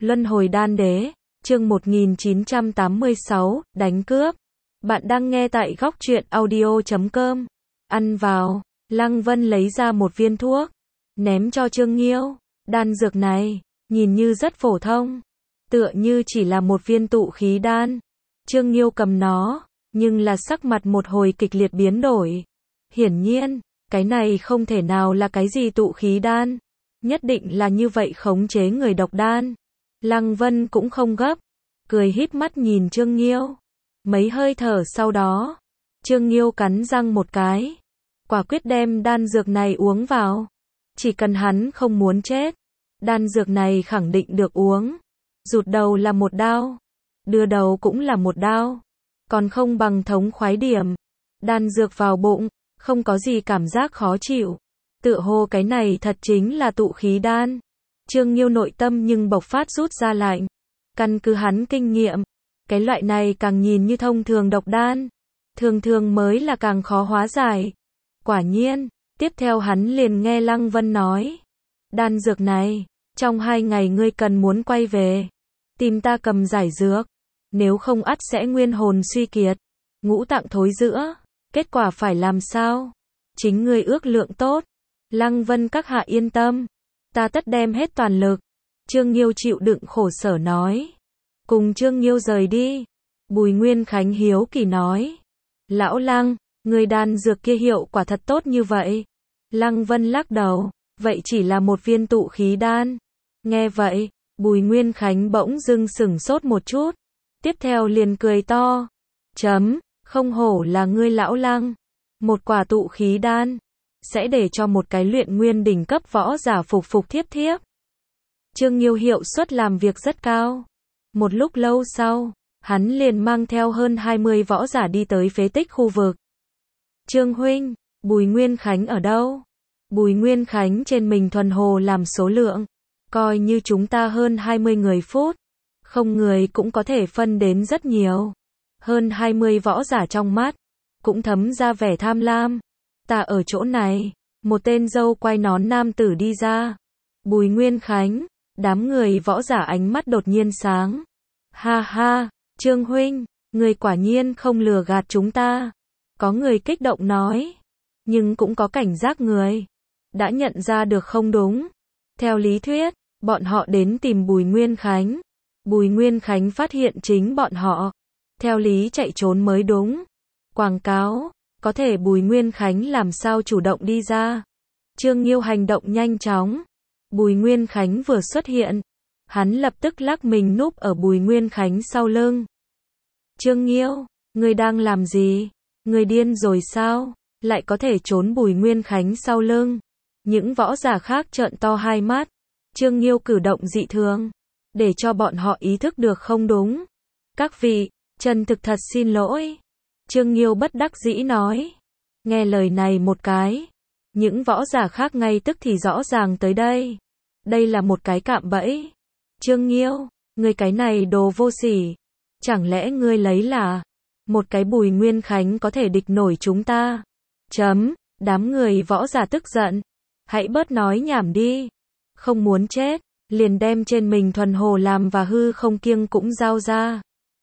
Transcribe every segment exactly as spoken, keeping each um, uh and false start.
Luân hồi đan đế, chương một nghìn chín trăm tám mươi sáu, đánh cướp. Bạn đang nghe tại góc truyện audio chấm com. Ăn vào, Lăng Vân lấy ra một viên thuốc, ném cho Trương Nghiêu. Đan dược này, nhìn như rất phổ thông, tựa như chỉ là một viên tụ khí đan. Trương Nghiêu cầm nó, nhưng là sắc mặt một hồi kịch liệt biến đổi. Hiển nhiên, cái này không thể nào là cái gì tụ khí đan, nhất định là như vậy khống chế người độc đan. Lăng Vân cũng không gấp, cười híp mắt nhìn Trương Nghiêu. Mấy hơi thở sau đó, Trương Nghiêu cắn răng một cái, quả quyết đem đan dược này uống vào. Chỉ cần hắn không muốn chết, đan dược này khẳng định được uống. Rụt đầu là một đao, đưa đầu cũng là một đao, còn không bằng thống khoái điểm. Đan dược vào bụng, không có gì cảm giác khó chịu. Tựa hồ cái này thật chính là tụ khí đan. Trương Nghiêu nội tâm nhưng bộc phát rút ra lạnh. Căn cứ hắn kinh nghiệm, cái loại này càng nhìn như thông thường độc đan, thường thường mới là càng khó hóa giải. Quả nhiên, tiếp theo hắn liền nghe Lăng Vân nói, đan dược này, trong hai ngày ngươi cần muốn quay về, tìm ta cầm giải dược, nếu không ắt sẽ nguyên hồn suy kiệt, ngũ tạng thối rữa, kết quả phải làm sao? Chính ngươi ước lượng tốt. Lăng Vân các hạ yên tâm, ta tất đem hết toàn lực. Trương Nghiêu chịu đựng khổ sở nói. Cùng Trương Nghiêu rời đi, Bùi Nguyên Khánh hiếu kỳ nói, lão Lăng, người đan dược kia hiệu quả thật tốt như vậy. Lăng Vân lắc đầu, vậy chỉ là một viên tụ khí đan. Nghe vậy, Bùi Nguyên Khánh bỗng dưng sửng sốt một chút, tiếp theo liền cười to, chấm, không hổ là ngươi lão Lăng, một quả tụ khí đan, sẽ để cho một cái luyện nguyên đỉnh cấp võ giả phục phục thiếp thiếp. Trương Nghiêu hiệu suất làm việc rất cao. Một lúc lâu sau, hắn liền mang theo hơn hai mươi võ giả đi tới phế tích khu vực. Trương huynh, Bùi Nguyên Khánh ở đâu? Bùi Nguyên Khánh trên mình thuần hồ làm số lượng, coi như chúng ta hơn hai mươi người phút, không người cũng có thể phân đến rất nhiều. Hơn hai mươi võ giả trong mắt, cũng thấm ra vẻ tham lam. Ta ở chỗ này, một tên dâu quai nón nam tử đi ra. Bùi Nguyên Khánh, đám người võ giả ánh mắt đột nhiên sáng. Ha ha, Trương huynh, người quả nhiên không lừa gạt chúng ta. Có người kích động nói, nhưng cũng có cảnh giác người, đã nhận ra được không đúng. Theo lý thuyết, bọn họ đến tìm Bùi Nguyên Khánh. Bùi Nguyên Khánh phát hiện chính bọn họ, theo lý chạy trốn mới đúng. Quảng cáo, có thể Bùi Nguyên Khánh làm sao chủ động đi ra. Trương Nghiêu hành động nhanh chóng. Bùi Nguyên Khánh vừa xuất hiện, hắn lập tức lắc mình núp ở Bùi Nguyên Khánh sau lưng. Trương Nghiêu, ngươi đang làm gì? Ngươi điên rồi sao? Lại có thể trốn Bùi Nguyên Khánh sau lưng. Những võ giả khác trợn to hai mắt. Trương Nghiêu cử động dị thường, để cho bọn họ ý thức được không đúng. Các vị, chân thực thật xin lỗi. Trương Nghiêu bất đắc dĩ nói. Nghe lời này một cái, những võ giả khác ngay tức thì rõ ràng tới đây. Đây là một cái cạm bẫy. Trương Nghiêu, ngươi cái này đồ vô sỉ. Chẳng lẽ ngươi lấy là một cái Bùi Nguyên Khánh có thể địch nổi chúng ta? Chấm, đám người võ giả tức giận. Hãy bớt nói nhảm đi. Không muốn chết, liền đem trên mình thuần hồ làm và hư không kiêng cũng giao ra.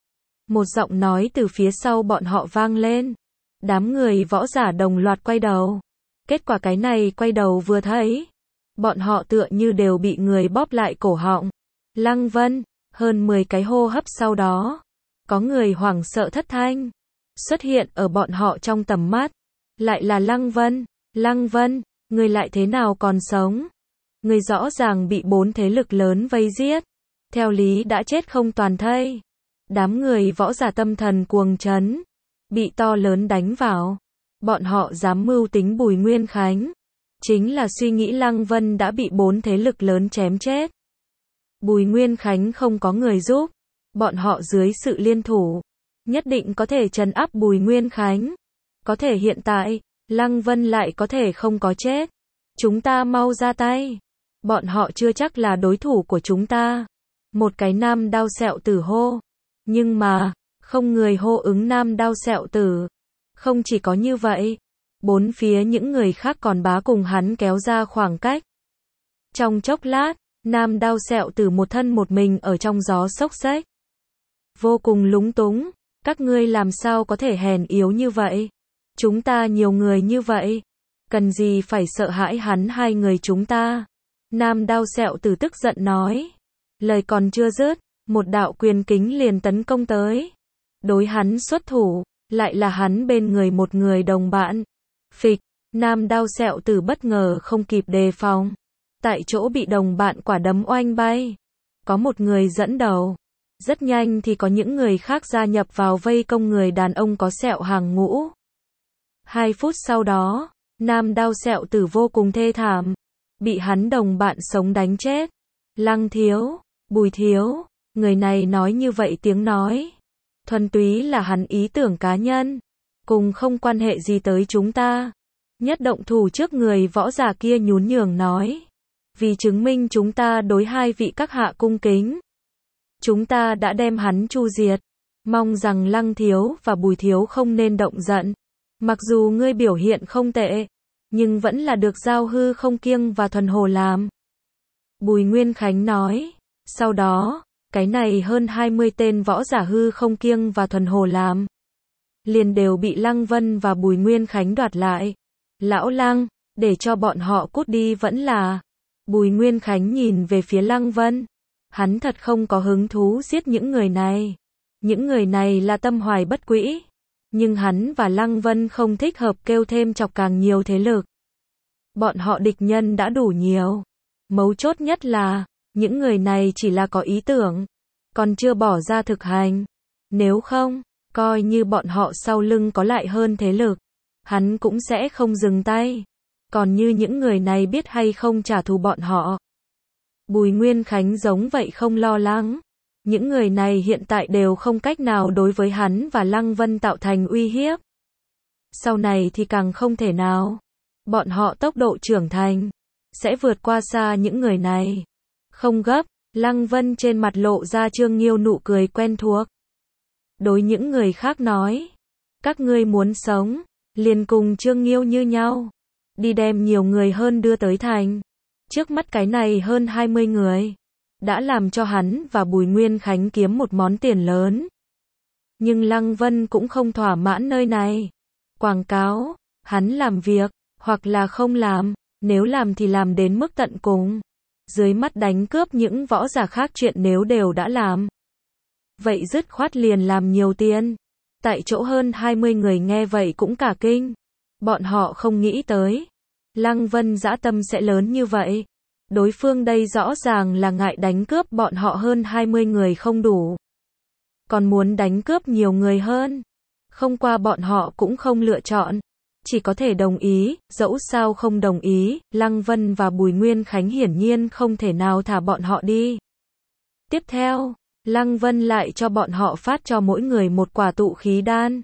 Một giọng nói từ phía sau bọn họ vang lên. Đám người võ giả đồng loạt quay đầu. Kết quả cái này quay đầu vừa thấy, bọn họ tựa như đều bị người bóp lại cổ họng. Lăng Vân, hơn mười cái hô hấp sau đó, có người hoảng sợ thất thanh xuất hiện ở bọn họ trong tầm mắt. Lại là Lăng Vân. Lăng Vân, người lại thế nào còn sống? Người rõ ràng bị bốn thế lực lớn vây giết, theo lý đã chết không toàn thây. Đám người võ giả tâm thần cuồng chấn, bị to lớn đánh vào. Bọn họ dám mưu tính Bùi Nguyên Khánh, chính là suy nghĩ Lăng Vân đã bị bốn thế lực lớn chém chết. Bùi Nguyên Khánh không có người giúp, bọn họ dưới sự liên thủ, nhất định có thể trấn áp Bùi Nguyên Khánh. Có thể hiện tại, Lăng Vân lại có thể không có chết. Chúng ta mau ra tay. Bọn họ chưa chắc là đối thủ của chúng ta. Một cái nam đao sẹo tử hô. Nhưng mà, không người hô ứng nam đao sẹo tử. Không chỉ có như vậy, bốn phía những người khác còn bá cùng hắn kéo ra khoảng cách. Trong chốc lát, Nam Đao Sẹo Tử một thân một mình ở trong gió xốc xếch. Vô cùng lúng túng, các ngươi làm sao có thể hèn yếu như vậy? Chúng ta nhiều người như vậy, cần gì phải sợ hãi hắn hai người chúng ta? Nam Đao Sẹo Tử tức giận nói. Lời còn chưa dứt, một đạo quyền kính liền tấn công tới. Đối hắn xuất thủ, lại là hắn bên người một người đồng bạn. Phịch, Nam Đao Sẹo Tử bất ngờ không kịp đề phòng. Tại chỗ bị đồng bạn quả đấm oanh bay. Có một người dẫn đầu. Rất nhanh thì có những người khác gia nhập vào vây công người đàn ông có sẹo hàng ngũ. Hai phút sau đó, Nam Đao Sẹo Tử vô cùng thê thảm. Bị hắn đồng bạn sống đánh chết. Lăng Thiếu, Bùi Thiếu, người này nói như vậy tiếng nói. Thuần túy là hắn ý tưởng cá nhân. Cùng không quan hệ gì tới chúng ta. Nhất động thủ trước người võ giả kia nhún nhường nói. Vì chứng minh chúng ta đối hai vị các hạ cung kính. Chúng ta đã đem hắn chu diệt. Mong rằng Lăng Thiếu và Bùi Thiếu không nên động giận. Mặc dù ngươi biểu hiện không tệ, nhưng vẫn là được giao hư không kiêng và thuần hồ làm. Bùi Nguyên Khánh nói. Sau đó, cái này hơn hai mươi tên võ giả hư không kiêng và thuần hồ làm. Liền đều bị Lăng Vân và Bùi Nguyên Khánh đoạt lại. Lão Lăng, để cho bọn họ cút đi vẫn là. Bùi Nguyên Khánh nhìn về phía Lăng Vân. Hắn thật không có hứng thú giết những người này. Những người này là tâm hoài bất quỹ. Nhưng hắn và Lăng Vân không thích hợp kêu thêm chọc càng nhiều thế lực. Bọn họ địch nhân đã đủ nhiều. Mấu chốt nhất là, những người này chỉ là có ý tưởng, còn chưa bỏ ra thực hành. Nếu không, coi như bọn họ sau lưng có lại hơn thế lực, hắn cũng sẽ không dừng tay. Còn như những người này biết hay không trả thù bọn họ. Bùi Nguyên Khánh giống vậy không lo lắng. Những người này hiện tại đều không cách nào đối với hắn và Lăng Vân tạo thành uy hiếp. Sau này thì càng không thể nào. Bọn họ tốc độ trưởng thành sẽ vượt qua xa những người này. Không gấp, Lăng Vân trên mặt lộ ra Trương Nghiêu nụ cười quen thuộc. Đối những người khác nói, các ngươi muốn sống, liền cùng Trương Nghiêu như nhau. Đi đem nhiều người hơn đưa tới thành. Trước mắt cái này hơn hai mươi người. Đã làm cho hắn và Bùi Nguyên Khánh kiếm một món tiền lớn. Nhưng Lăng Vân cũng không thỏa mãn nơi này. Quảng cáo, hắn làm việc, hoặc là không làm, nếu làm thì làm đến mức tận cùng. Dưới mắt đánh cướp những võ giả khác chuyện nếu đều đã làm. Vậy dứt khoát liền làm nhiều tiền. Tại chỗ hơn hai mươi người nghe vậy cũng cả kinh. Bọn họ không nghĩ tới. Lăng Vân dã tâm sẽ lớn như vậy. Đối phương đây rõ ràng là ngại đánh cướp bọn họ hơn hai mươi người không đủ. Còn muốn đánh cướp nhiều người hơn. Không qua bọn họ cũng không lựa chọn. Chỉ có thể đồng ý, dẫu sao không đồng ý, Lăng Vân và Bùi Nguyên Khánh hiển nhiên không thể nào thả bọn họ đi. Tiếp theo, Lăng Vân lại cho bọn họ phát cho mỗi người một quả tụ khí đan.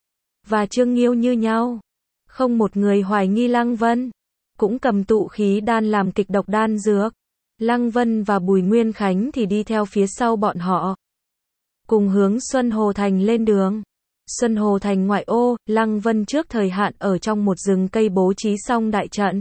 Và Trương Nghiêu như nhau. Không một người hoài nghi Lăng Vân. Cũng cầm tụ khí đan làm kịch độc đan dược. Lăng Vân và Bùi Nguyên Khánh thì đi theo phía sau bọn họ. Cùng hướng Xuân Hồ Thành lên đường. Xuân Hồ Thành ngoại ô, Lăng Vân trước thời hạn ở trong một rừng cây bố trí xong đại trận.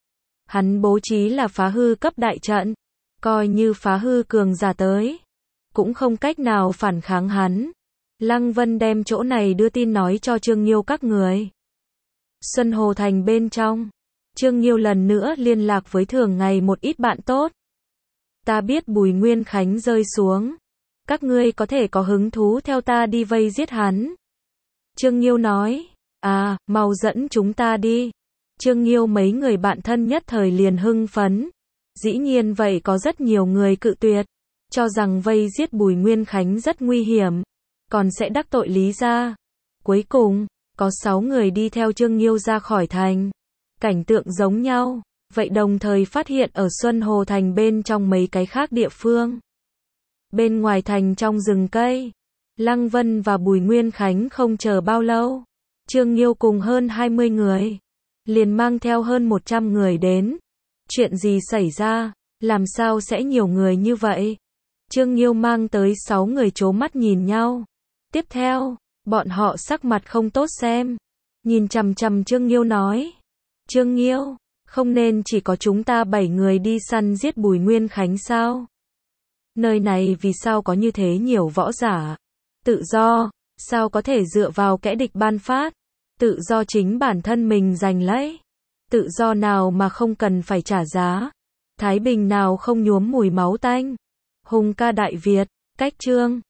Hắn bố trí là phá hư cấp đại trận. Coi như phá hư cường giả tới. Cũng không cách nào phản kháng hắn. Lăng Vân đem chỗ này đưa tin nói cho Trương Nghiêu các người. Xuân Hồ Thành bên trong. Trương Nghiêu lần nữa liên lạc với thường ngày một ít bạn tốt. Ta biết Bùi Nguyên Khánh rơi xuống. Các ngươi có thể có hứng thú theo ta đi vây giết hắn. Trương Nghiêu nói. À, mau dẫn chúng ta đi. Trương Nghiêu mấy người bạn thân nhất thời liền hưng phấn. Dĩ nhiên vậy có rất nhiều người cự tuyệt. Cho rằng vây giết Bùi Nguyên Khánh rất nguy hiểm. Còn sẽ đắc tội Lý gia. Cuối cùng, có sáu người đi theo Trương Nghiêu ra khỏi thành. Cảnh tượng giống nhau, vậy đồng thời phát hiện ở Xuân Hồ Thành bên trong mấy cái khác địa phương. Bên ngoài thành trong rừng cây, Lăng Vân và Bùi Nguyên Khánh không chờ bao lâu. Trương Nghiêu cùng hơn hai mươi người, liền mang theo hơn một trăm người đến. Chuyện gì xảy ra, làm sao sẽ nhiều người như vậy? Trương Nghiêu mang tới sáu người trố mắt nhìn nhau. Tiếp theo, bọn họ sắc mặt không tốt xem. Nhìn chằm chằm Trương Nghiêu nói. Trương Nghiêu, Không nên chỉ có chúng ta bảy người đi săn giết Bùi Nguyên Khánh sao? Nơi này vì sao có như thế nhiều võ giả? Tự do, sao có thể dựa vào kẻ địch ban phát? Tự do chính bản thân mình giành lấy. Tự do nào mà không cần phải trả giá? Thái bình nào không nhuốm mùi máu tanh? Hùng ca Đại Việt, cách chương